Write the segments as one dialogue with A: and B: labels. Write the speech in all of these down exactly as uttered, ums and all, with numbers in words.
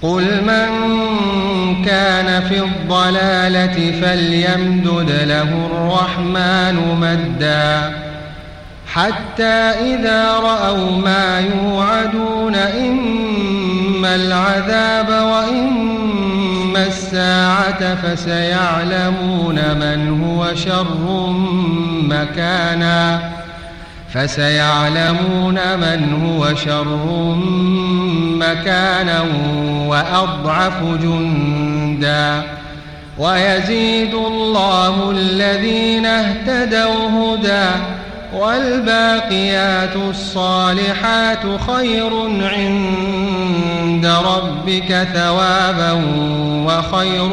A: قل من كان في الضلالة فليمدد له الرحمن مدا حتى إذا رأوا ما يوعدون إما العذاب وإما الساعة فسيعلمون من هو شر مكانا فسيعلمون من هو شر مكانا وأضعف جندا ويزيد الله الذين اهتدوا هدى والباقيات الصالحات خير عند ربك ثوابا وخير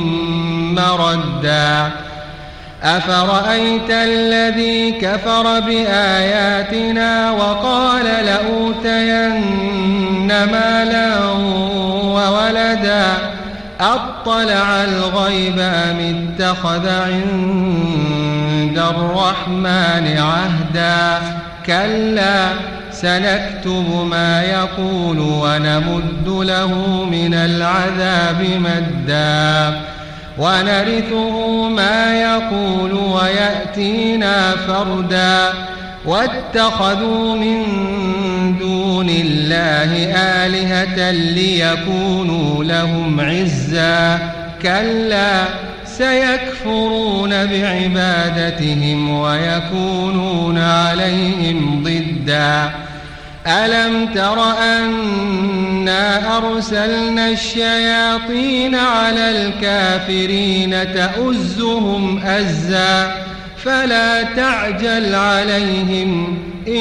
A: مردا أفرأيت الذي كفر بآياتنا وقال لأوتين مالا وولدا أطلع الغيب أم اتخذ عند الرحمن عهدا كلا سنكتب ما يقول ونمد له من العذاب مدا ونرثه ما يقول ويأتينا فردا واتخذوا من دون الله آلهة ليكونوا لهم عزا كلا سيكفرون بعبادتهم ويكونون عليهم ضدا ألم تر أنا أرسلنا الشياطين على الكافرين تؤزهم أزا فلا تعجل عليهم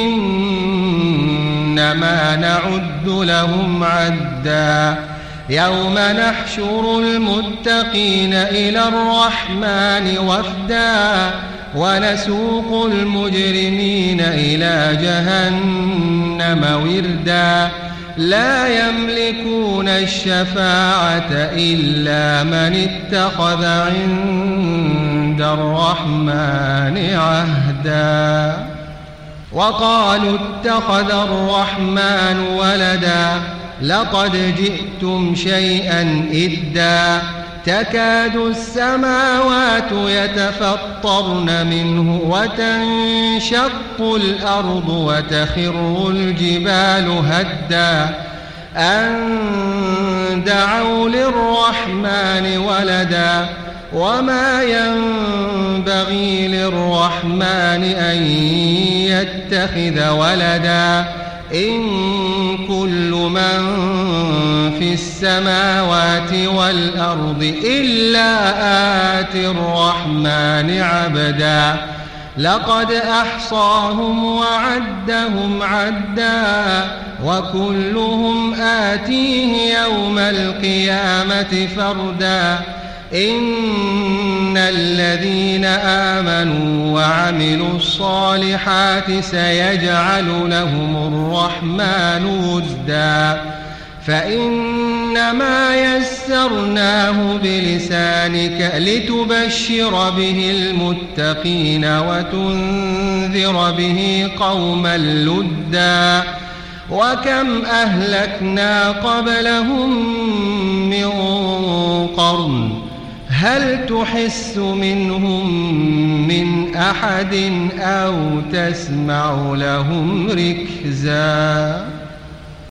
A: إنما نعد لهم عدا يوم نحشر المتقين إلى الرحمن وفدا ونسوق المجرمين إلى جهنم وردا لا يملكون الشفاعة إلا من اتخذ عند الرحمن عهدا وقالوا اتخذ الرحمن ولدا لقد جئتم شيئا إدا تكاد السماوات يتفطرن منه وتنشق الأرض وتخر الجبال هدا أن دعوا للرحمن ولدا وما ينبغي للرحمن أن يتخذ ولدا إن كل من في السماوات والأرض إلا آتي الرحمن عبدا لقد أحصاهم وعدهم عدا وكلهم آتيه يوم القيامة فردا إن الذين آمنوا وعملوا الصالحات سيجعل لهم الرحمن ودا فإنما يسرناه بلسانك لتبشر به المتقين وتنذر به قوما لدا وكم أهلكنا قبلهم من قرن هل تحس منهم من أحد أو تسمع لهم ركزا.